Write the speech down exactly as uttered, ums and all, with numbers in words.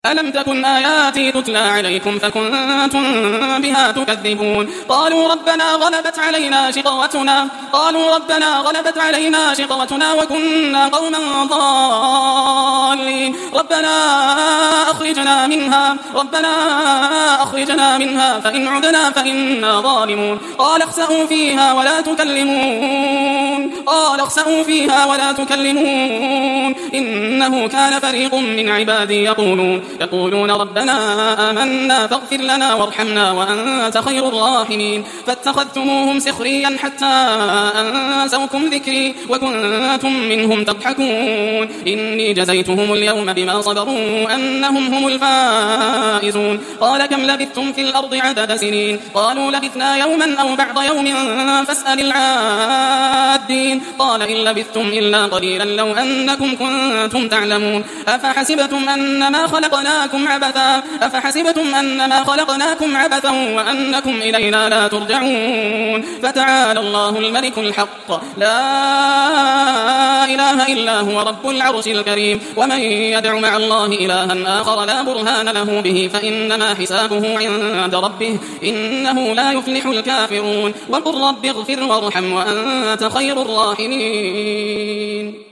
ألم تكن آياتي تتلى عليكم فكنتم بها تكذبون قالوا ربنا غلبت علينا شقوتنا قالوا ربنا غلبت علينا شقوتنا وكنا قوما ضالين ربنا أخرجنا منها ربنا أخرجنا منها فإن عدنا فإنا ظالمون قال اخسئوا فيها ولا تكلمون قال اخسئوا فيها ولا تكلمون إنه كان فريق من عبادي يقولون يقولون ربنا آمنا فاغفر لنا وارحمنا وأنت خير الراحمين فاتخذتموهم سخريا حتى أنسوكم ذكري وكنتم منهم تضحكون إني جزيتهم اليوم بما صبروا أنهم هم الفائزون قال كم لبثتم في الأرض عدد سنين قالوا لبثنا يوما أو بعض يوم فاسأل العادين قال إن لبثتم إلا قليلا لو أنكم كنتم تعلمون أفحسبتم أنما خلقناكم عبثا أفحسبتم أنما خلقناكم عبثا وأنكم إلينا لا ترجعون فتعالى الله الملك الحق لا إله إلا هو رب العرش الكريم ومن يدع مع الله إلها آخر لا برهان له به فإنما حسابه عند ربه إنه لا يفلح الكافرون وقل رب اغفر وارحم وأنت خير الراحمين.